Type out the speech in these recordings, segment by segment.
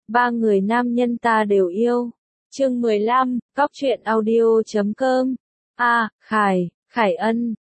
Ba người nam nhân ta đều yêu. Chương 15, Cóc truyện audio.com. Khải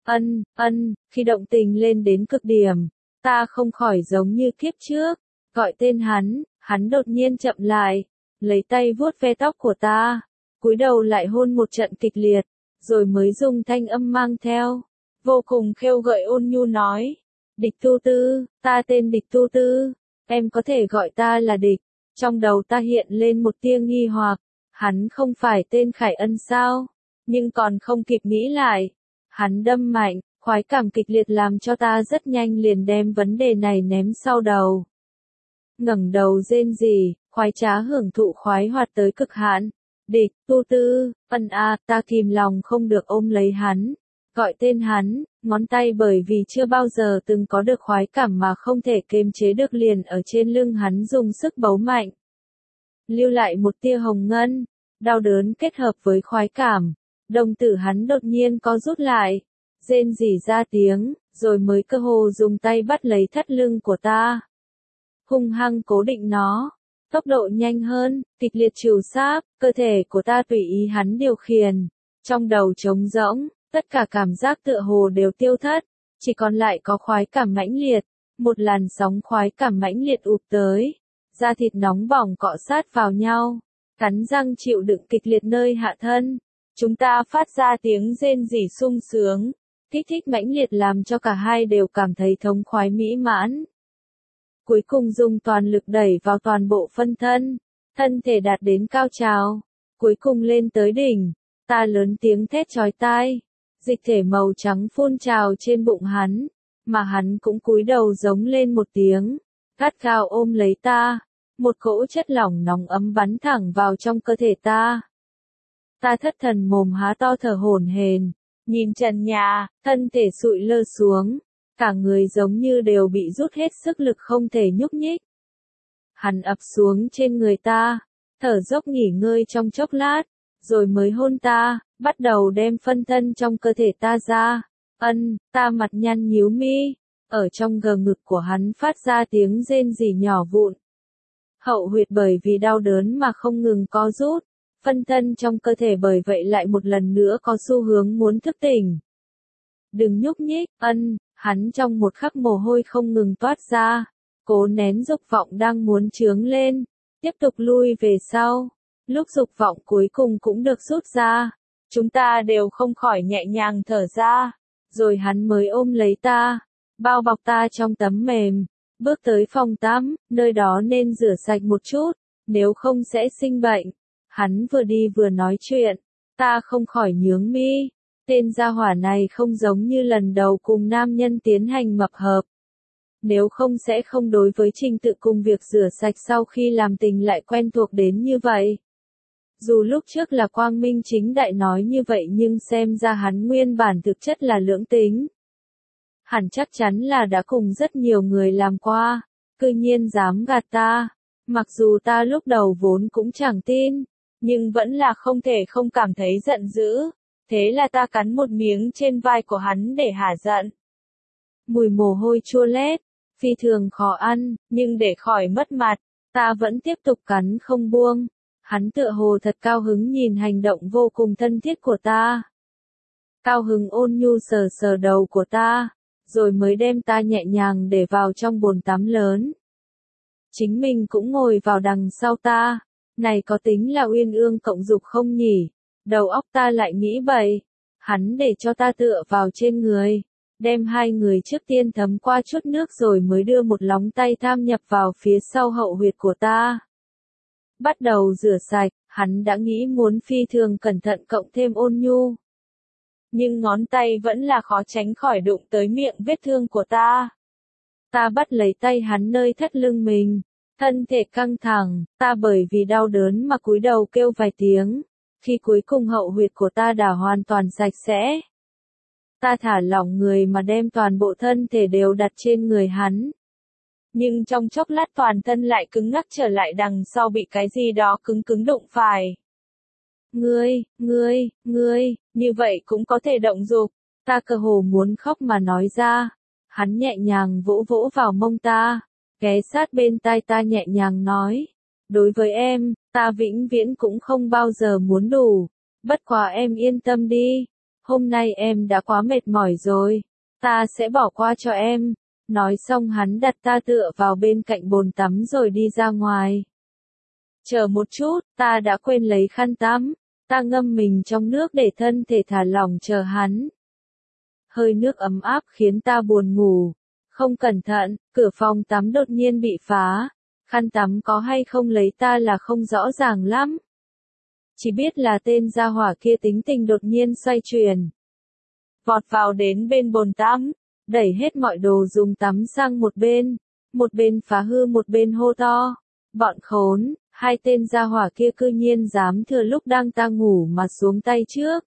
Ân, khi động tình lên đến cực điểm, ta không khỏi giống như kiếp trước, gọi tên hắn đột nhiên chậm lại, lấy tay vuốt ve tóc của ta, cúi đầu lại hôn một trận kịch liệt, rồi mới dùng thanh âm mang theo, vô cùng khêu gợi ôn nhu nói, Địch Tu Tư, ta tên Địch Tu Tư, em có thể gọi ta là Địch. Trong đầu ta hiện lên một tia nghi hoặc, hắn không phải tên Khải Ân sao? Nhưng còn không kịp nghĩ lại, hắn đâm mạnh, khoái cảm kịch liệt làm cho ta rất nhanh liền đem vấn đề này ném sau đầu. Ngẩng đầu rên rỉ, khoái trá hưởng thụ khoái hoạt tới cực hạn. Địch Tu Tư, ta kìm lòng không được ôm lấy hắn, gọi tên hắn, ngón tay bởi vì chưa bao giờ từng có được khoái cảm mà không thể kiềm chế được liền ở trên lưng hắn dùng sức bấu mạnh. Lưu lại một tia hồng ngân, đau đớn kết hợp với khoái cảm, đồng tử hắn đột nhiên co rút lại, rên rỉ ra tiếng, rồi mới cơ hồ dùng tay bắt lấy thắt lưng của ta. Hung hăng cố định nó, tốc độ nhanh hơn, kịch liệt trìu sáp, cơ thể của ta tùy ý hắn điều khiển, trong đầu trống rỗng, tất cả cảm giác tựa hồ đều tiêu thất, chỉ còn lại có khoái cảm mãnh liệt, một làn sóng khoái cảm mãnh liệt ụp tới. Da thịt nóng bỏng cọ sát vào nhau, cắn răng chịu đựng kịch liệt nơi hạ thân. Chúng ta phát ra tiếng rên rỉ sung sướng, kích thích mãnh liệt làm cho cả hai đều cảm thấy thống khoái mỹ mãn. Cuối cùng dùng toàn lực đẩy vào toàn bộ phân thân, thân thể đạt đến cao trào, cuối cùng lên tới đỉnh, ta lớn tiếng thét chói tai, dịch thể màu trắng phun trào trên bụng hắn, mà hắn cũng cúi đầu giống lên một tiếng, gắt gao ôm lấy ta. Một cỗ chất lỏng nóng ấm bắn thẳng vào trong cơ thể ta. Ta thất thần mồm há to thở hổn hển, nhìn trần nhà, thân thể sụi lơ xuống, cả người giống như đều bị rút hết sức lực không thể nhúc nhích. Hắn ập xuống trên người ta, thở dốc nghỉ ngơi trong chốc lát, rồi mới hôn ta, bắt đầu đem phân thân trong cơ thể ta ra. Ta mặt nhăn nhíu mi, ở trong gờ ngực của hắn phát ra tiếng rên rỉ nhỏ vụn. Hậu huyệt bởi vì đau đớn mà không ngừng co rút, phân thân trong cơ thể bởi vậy lại một lần nữa có xu hướng muốn thức tỉnh. Đừng nhúc nhích, hắn trong một khắc mồ hôi không ngừng toát ra, cố nén dục vọng đang muốn chướng lên, tiếp tục lui về sau. Lúc dục vọng cuối cùng cũng được rút ra, chúng ta đều không khỏi nhẹ nhàng thở ra, rồi hắn mới ôm lấy ta, bao bọc ta trong tấm mềm. Bước tới phòng tắm, nơi đó nên rửa sạch một chút, nếu không sẽ sinh bệnh. Hắn vừa đi vừa nói chuyện, ta không khỏi nhướng mi. Tên gia hỏa này không giống như lần đầu cùng nam nhân tiến hành mập hợp. Nếu không sẽ không đối với trình tự cùng việc rửa sạch sau khi làm tình lại quen thuộc đến như vậy. Dù lúc trước là quang minh chính đại nói như vậy nhưng xem ra hắn nguyên bản thực chất là lưỡng tính. Hẳn chắc chắn là đã cùng rất nhiều người làm qua, cư nhiên dám gạt ta. Mặc dù ta lúc đầu vốn cũng chẳng tin, nhưng vẫn là không thể không cảm thấy giận dữ. Thế là ta cắn một miếng trên vai của hắn để hả giận. Mùi mồ hôi chua lét, phi thường khó ăn, nhưng để khỏi mất mặt, ta vẫn tiếp tục cắn không buông. Hắn tựa hồ thật cao hứng nhìn hành động vô cùng thân thiết của ta. Cao hứng ôn nhu sờ sờ đầu của ta, rồi mới đem ta nhẹ nhàng để vào trong bồn tắm lớn. Chính mình cũng ngồi vào đằng sau ta, này có tính là uyên ương cộng dục không nhỉ? Đầu óc ta lại nghĩ bậy, hắn để cho ta tựa vào trên người, đem hai người trước tiên thấm qua chút nước rồi mới đưa một lóng tay tham nhập vào phía sau hậu huyệt của ta. Bắt đầu rửa sạch, hắn đã nghĩ muốn phi thường cẩn thận cộng thêm ôn nhu. Nhưng ngón tay vẫn là khó tránh khỏi đụng tới miệng vết thương của ta. Ta bắt lấy tay hắn nơi thắt lưng mình, thân thể căng thẳng, ta bởi vì đau đớn mà cúi đầu kêu vài tiếng, khi cuối cùng hậu huyệt của ta đã hoàn toàn sạch sẽ. Ta thả lỏng người mà đem toàn bộ thân thể đều đặt trên người hắn. Nhưng trong chốc lát toàn thân lại cứng ngắc trở lại đằng sau bị cái gì đó cứng cứng đụng phải. Ngươi, như vậy cũng có thể động dục, ta cơ hồ muốn khóc mà nói ra. Hắn nhẹ nhàng vỗ vỗ vào mông ta, ghé sát bên tai ta nhẹ nhàng nói, Đối với em, ta vĩnh viễn cũng không bao giờ muốn đủ. Bất quá em yên tâm đi. Hôm nay em đã quá mệt mỏi rồi. Ta sẽ bỏ qua cho em. Nói xong hắn đặt ta tựa vào bên cạnh bồn tắm rồi đi ra ngoài. Chờ một chút, ta đã quên lấy khăn tắm. Ta ngâm mình trong nước để thân thể thả lỏng chờ hắn. Hơi nước ấm áp khiến ta buồn ngủ. Không cẩn thận, cửa phòng tắm đột nhiên bị phá. Khăn tắm có hay không lấy ta là không rõ ràng lắm. Chỉ biết là tên gia hỏa kia tính tình đột nhiên xoay chuyển. Vọt vào đến bên bồn tắm, đẩy hết mọi đồ dùng tắm sang một bên phá hư một bên hô to. Bọn khốn, hai tên gia hỏa kia cư nhiên dám thừa lúc đang ta ngủ mà xuống tay trước.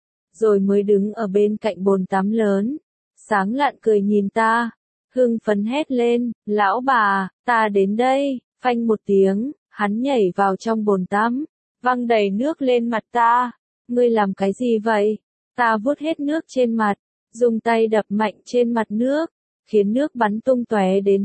Rồi mới đứng ở bên cạnh bồn tắm lớn, sáng lạn cười nhìn ta, hưng phấn hét lên, lão bà, ta đến đây, phanh một tiếng, hắn nhảy vào trong bồn tắm, văng đầy nước lên mặt ta, ngươi làm cái gì vậy? Ta vuốt hết nước trên mặt, dùng tay đập mạnh trên mặt nước, khiến nước bắn tung tóe đến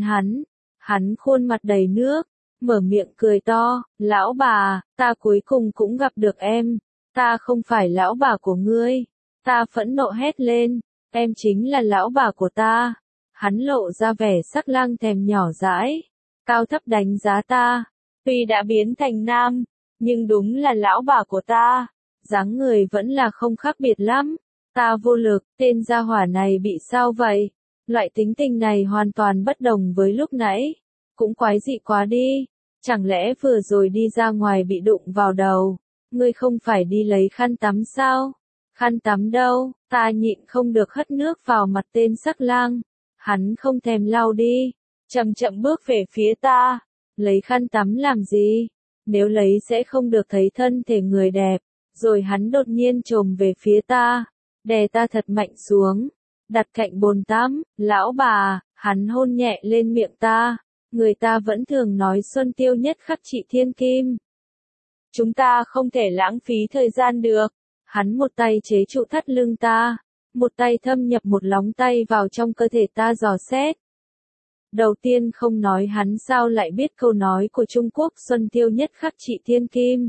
hắn khuôn mặt đầy nước, mở miệng cười to, lão bà, ta cuối cùng cũng gặp được em, ta không phải lão bà của ngươi. Ta phẫn nộ hét lên, em chính là lão bà của ta. Hắn lộ ra vẻ sắc lang thèm nhỏ dãi, cao thấp đánh giá ta. Tuy đã biến thành nam, nhưng đúng là lão bà của ta. Dáng người vẫn là không khác biệt lắm. Ta vô lực, tên gia hỏa này bị sao vậy? Loại tính tình này hoàn toàn bất đồng với lúc nãy. Cũng quái dị quá đi. Chẳng lẽ vừa rồi đi ra ngoài bị đụng vào đầu? Ngươi không phải đi lấy khăn tắm sao? Khăn tắm đâu? Ta nhịn không được hất nước vào mặt tên sắc lang. Hắn không thèm lau đi. Chậm chậm bước về phía ta. Lấy khăn tắm làm gì? Nếu lấy sẽ không được thấy thân thể người đẹp. Rồi hắn đột nhiên chồm về phía ta. Đè ta thật mạnh xuống. Đặt cạnh bồn tắm. Lão bà, hắn hôn nhẹ lên miệng ta. Người ta vẫn thường nói xuân tiêu nhất khắc trị thiên kim. Chúng ta không thể lãng phí thời gian được. Hắn một tay chế trụ thắt lưng ta, một tay thâm nhập một lóng tay vào trong cơ thể ta dò xét. Đầu tiên không nói hắn sao lại biết câu nói của Trung Quốc xuân tiêu nhất khắc trị thiên kim.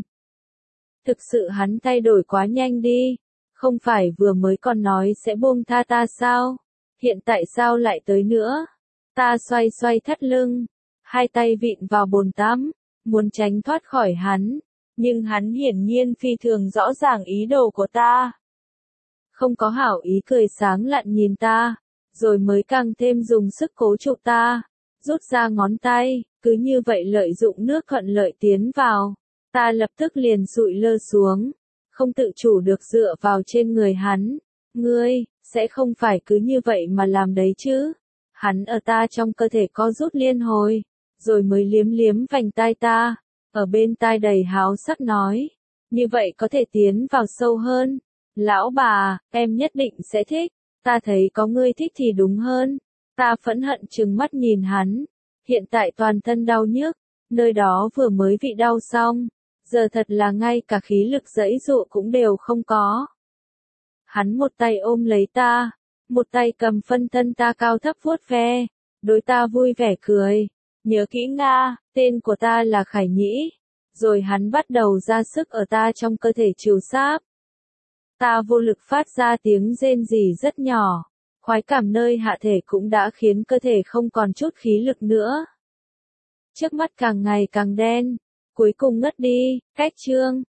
Thực sự hắn thay đổi quá nhanh đi, không phải vừa mới còn nói sẽ buông tha ta sao, hiện tại sao lại tới nữa. Ta xoay xoay thắt lưng, hai tay vịn vào bồn tắm, muốn tránh thoát khỏi hắn. Nhưng hắn hiển nhiên phi thường rõ ràng ý đồ của ta. Không có hảo ý cười sáng lạn nhìn ta, rồi mới càng thêm dùng sức cố trụ ta, rút ra ngón tay, cứ như vậy lợi dụng nước thuận lợi tiến vào. Ta lập tức liền sụi lơ xuống, không tự chủ được dựa vào trên người hắn. Ngươi, sẽ không phải cứ như vậy mà làm đấy chứ. Hắn ở ta trong cơ thể co rút liên hồi, rồi mới liếm liếm vành tai ta. Ở bên tai đầy háo sắc nói, như vậy có thể tiến vào sâu hơn. Lão bà, em nhất định sẽ thích, ta thấy có ngươi thích thì đúng hơn. Ta phẫn hận trừng mắt nhìn hắn, hiện tại toàn thân đau nhức, nơi đó vừa mới bị đau xong, giờ thật là ngay cả khí lực giãy giụa cũng đều không có. Hắn một tay ôm lấy ta, một tay cầm phân thân ta cao thấp vuốt ve, đối ta vui vẻ cười. Nhớ kỹ Nga, tên của ta là Khải Nhĩ. Rồi hắn bắt đầu ra sức ở ta trong cơ thể trừ sáp. Ta vô lực phát ra tiếng rên rỉ rất nhỏ. Khoái cảm nơi hạ thể cũng đã khiến cơ thể không còn chút khí lực nữa. Trước mắt càng ngày càng đen. Cuối cùng ngất đi, cách chương.